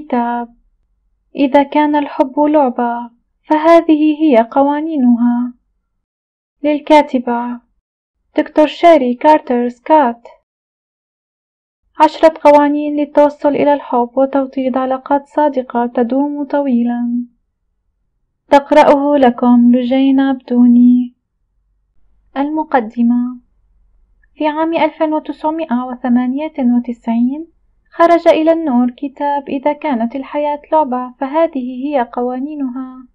كتاب إذا كان الحب لعبة فهذه هي قوانينها، للكاتبة دكتور شيري كارتر سكات. 10 قوانين للتوصل إلى الحب وتوطيد علاقات صادقة تدوم طويلا. تقرأه لكم لجينة بدوني. المقدمة: في عام 1998 خرج إلى النور كتاب إذا كانت الحياة لعبة فهذه هي قوانينها،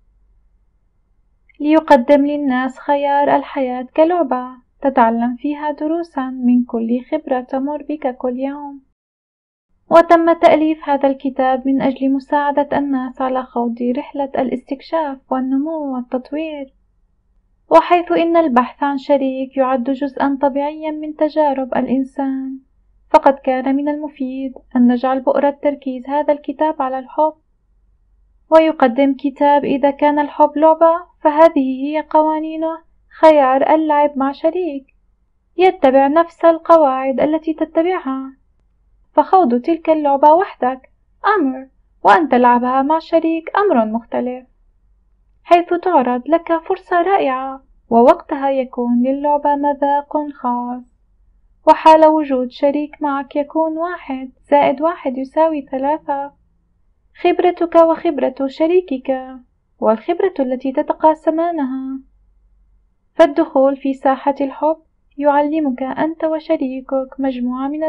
ليقدم للناس خيار الحياة كلعبة تتعلم فيها دروسا من كل خبرة تمر بك كل يوم. وتم تأليف هذا الكتاب من أجل مساعدة الناس على خوض رحلة الاستكشاف والنمو والتطوير، وحيث إن البحث عن شريك يعد جزءا طبيعيا من تجارب الإنسان، فقد كان من المفيد أن نجعل بؤرة تركيز هذا الكتاب على الحب. ويقدم كتاب إذا كان الحب لعبة فهذه هي قوانينه خيار اللعب مع شريك يتبع نفس القواعد التي تتبعها، فخوض تلك اللعبة وحدك أمر، وأن تلعبها مع شريك أمر مختلف، حيث تعرض لك فرصة رائعة ووقتها يكون للعبة مذاق خاص، وحال وجود شريك معك يكون 1 زائد 1 يساوي 3، خبرتك وخبرة شريكك والخبرة التي تتقاسمانها. فالدخول في ساحة الحب يعلمك أنت وشريكك مجموعة من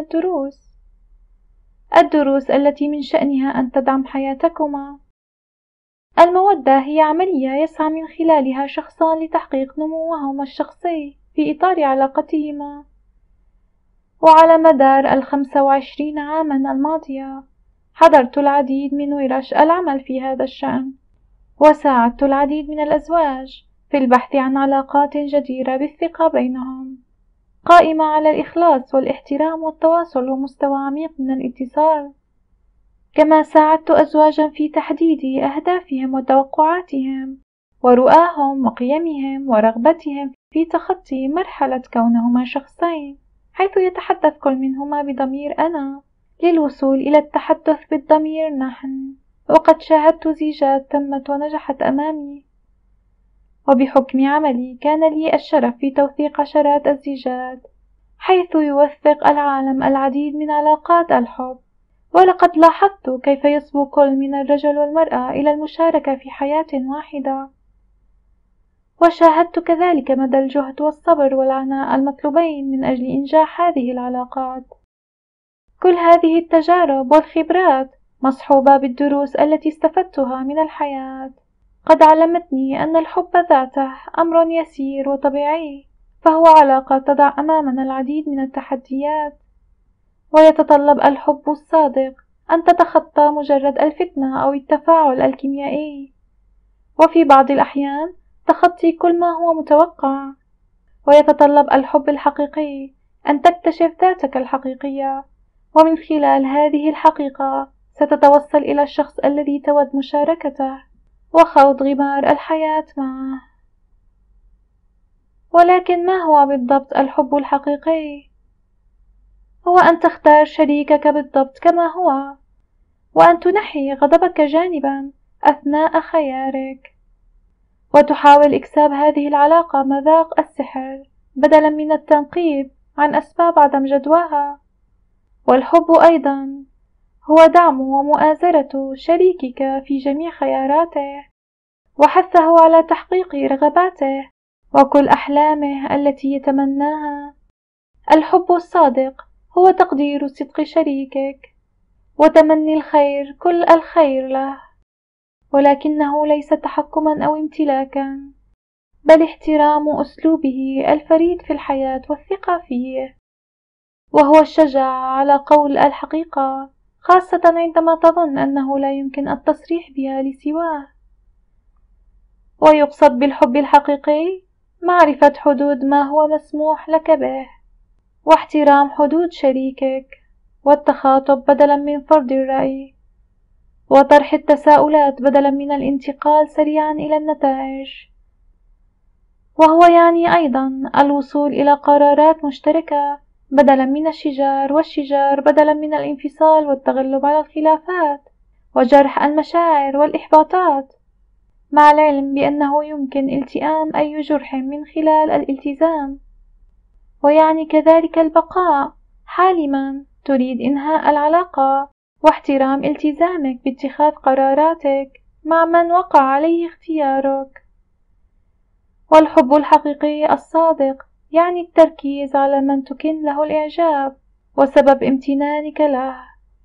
الدروس التي من شأنها أن تدعم حياتكما. المودة هي عملية يسعى من خلالها شخصان لتحقيق نموهما الشخصي في إطار علاقتهما. وعلى مدار 25 عاما الماضية حضرت العديد من ورش العمل في هذا الشأن، وساعدت العديد من الأزواج في البحث عن علاقات جديرة بالثقة بينهم، قائمة على الإخلاص والاحترام والتواصل ومستوى عميق من الاتصال. كما ساعدت أزواجا في تحديد أهدافهم وتوقعاتهم ورؤاهم وقيمهم ورغبتهم في تخطي مرحلة كونهما شخصين، حيث يتحدث كل منهما بضمير أنا للوصول إلى التحدث بالضمير نحن. وقد شاهدت زيجات تمت ونجحت أمامي، وبحكم عملي كان لي الشرف في توثيق عشرات الزيجات، حيث يوثق العالم العديد من علاقات الحب. ولقد لاحظت كيف يصبو كل من الرجل والمرأة إلى المشاركة في حياة واحدة، وشاهدت كذلك مدى الجهد والصبر والعناء المطلوبين من أجل إنجاح هذه العلاقات. كل هذه التجارب والخبرات مصحوبة بالدروس التي استفدتها من الحياة، قد علمتني أن الحب ذاته أمر يسير وطبيعي، فهو علاقة تضع أمامنا العديد من التحديات، ويتطلب الحب الصادق أن تتخطى مجرد الفتنة أو التفاعل الكيميائي، وفي بعض الأحيان تخطي كل ما هو متوقع. ويتطلب الحب الحقيقي أن تكتشف ذاتك الحقيقية، ومن خلال هذه الحقيقة ستتوصل إلى الشخص الذي تود مشاركته وخوض غمار الحياة معه. ولكن ما هو بالضبط الحب الحقيقي؟ هو أن تختار شريكك بالضبط كما هو، وأن تنحي غضبك جانبا أثناء خيارك، وتحاول إكساب هذه العلاقة مذاق السحر بدلا من التنقيب عن أسباب عدم جدواها. والحب أيضا هو دعم ومؤازرة شريكك في جميع خياراته، وحثه على تحقيق رغباته وكل أحلامه التي يتمناها. الحب الصادق هو تقدير صدق شريكك وتمني الخير كل الخير له، ولكنه ليس تحكما أو امتلاكا، بل احترام أسلوبه الفريد في الحياة والثقة فيه، وهو الشجاعة على قول الحقيقة، خاصة عندما تظن أنه لا يمكن التصريح بها لسواه. ويقصد بالحب الحقيقي معرفة حدود ما هو مسموح لك به، واحترام حدود شريكك، والتخاطب بدلا من فرض الرأي، وطرح التساؤلات بدلا من الانتقال سريعا إلى النتائج. وهو يعني أيضا الوصول إلى قرارات مشتركة بدلا من الشجار، والشجار بدلا من الانفصال والتغلب على الخلافات، وجرح المشاعر والإحباطات، مع العلم بأنه يمكن التئام أي جرح من خلال الالتزام، ويعني كذلك البقاء حالما تريد إنهاء العلاقة واحترام التزامك باتخاذ قراراتك مع من وقع عليه اختيارك. والحب الحقيقي الصادق يعني التركيز على من تكن له الإعجاب وسبب امتنانك له،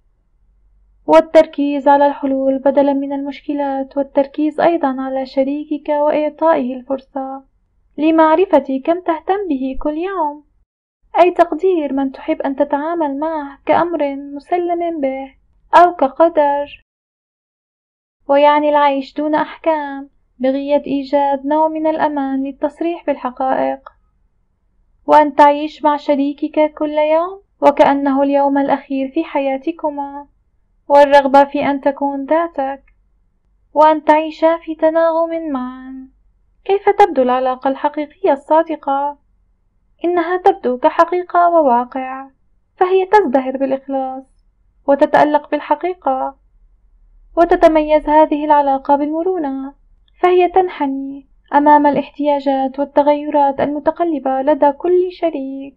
والتركيز على الحلول بدلا من المشكلات، والتركيز أيضا على شريكك وإعطائه الفرصة لمعرفة كم تهتم به كل يوم، أي تقدير من تحب أن تتعامل معه كأمر مسلم به أو كقدر. ويعني العيش دون أحكام بغية إيجاد نوع من الأمان للتصريح بالحقائق، وأن تعيش مع شريكك كل يوم وكأنه اليوم الأخير في حياتكما، والرغبة في أن تكون ذاتك وأن تعيشا في تناغم معا. كيف تبدو العلاقة الحقيقية الصادقة؟ إنها تبدو كحقيقة وواقع، فهي تزدهر بالإخلاص وتتألق بالحقيقة، وتتميز هذه العلاقة بالمرونة، فهي تنحني أمام الاحتياجات والتغيرات المتقلبة لدى كل شريك،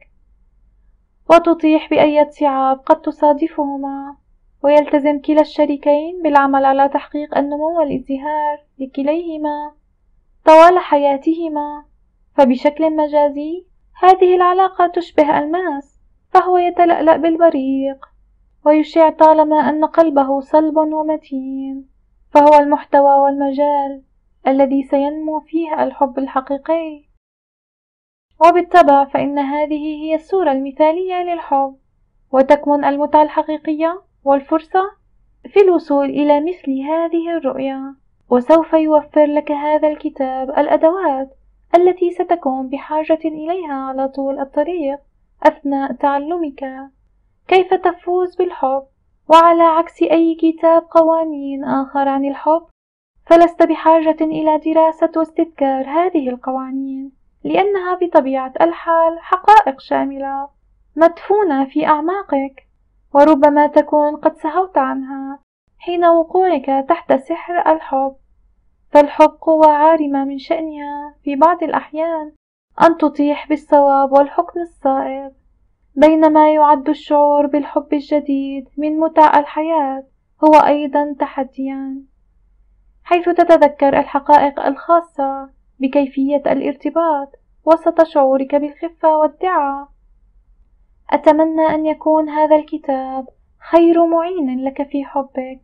وتطيح بأي صعاب قد تصادفهما، ويلتزم كلا الشريكين بالعمل على تحقيق النمو والازدهار لكليهما طوال حياتهما. فبشكل مجازي هذه العلاقة تشبه الماس، فهو يتلألأ بالبريق ويشع طالما أن قلبه صلب ومتين، فهو المحتوى والمجال الذي سينمو فيه الحب الحقيقي. وبالطبع فإن هذه هي الصورة المثالية للحب، وتكمن المتعة الحقيقية والفرصة في الوصول إلى مثل هذه الرؤية. وسوف يوفر لك هذا الكتاب الأدوات التي ستكون بحاجة إليها على طول الطريق أثناء تعلمك كيف تفوز بالحب. وعلى عكس أي كتاب قوانين آخر عن الحب، فلست بحاجة إلى دراسة واستذكار هذه القوانين، لأنها بطبيعة الحال حقائق شاملة مدفونة في أعماقك، وربما تكون قد سهوت عنها حين وقوعك تحت سحر الحب. فالحب قوة عارمة من شأنها في بعض الأحيان أن تطيح بالصواب والحكم الصائب، بينما يعد الشعور بالحب الجديد من متع الحياة هو أيضا تحديا، حيث تتذكر الحقائق الخاصة بكيفية الارتباط وسط شعورك بالخفة والدعة. أتمنى أن يكون هذا الكتاب خير معين لك في حبك.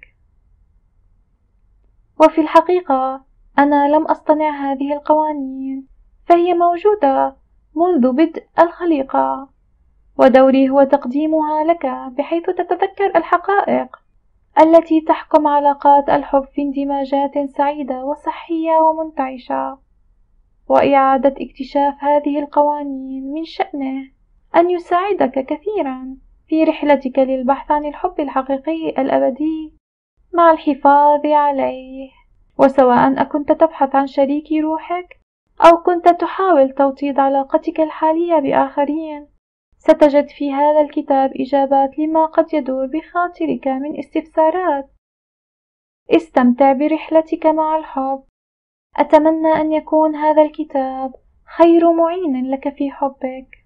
وفي الحقيقة أنا لم أصطنع هذه القوانين، فهي موجودة منذ بدء الخليقة، ودوري هو تقديمها لك بحيث تتذكر الحقائق التي تحكم علاقات الحب في اندماجات سعيدة وصحية ومنتعشة. وإعادة اكتشاف هذه القوانين من شأنه أن يساعدك كثيرا في رحلتك للبحث عن الحب الحقيقي الأبدي مع الحفاظ عليه. وسواء أكنت تبحث عن شريك روحك أو كنت تحاول توطيد علاقتك الحالية بآخرين، ستجد في هذا الكتاب إجابات لما قد يدور بخاطرك من استفسارات. استمتع برحلتك مع الحب. أتمنى أن يكون هذا الكتاب خير معين لك في حبك.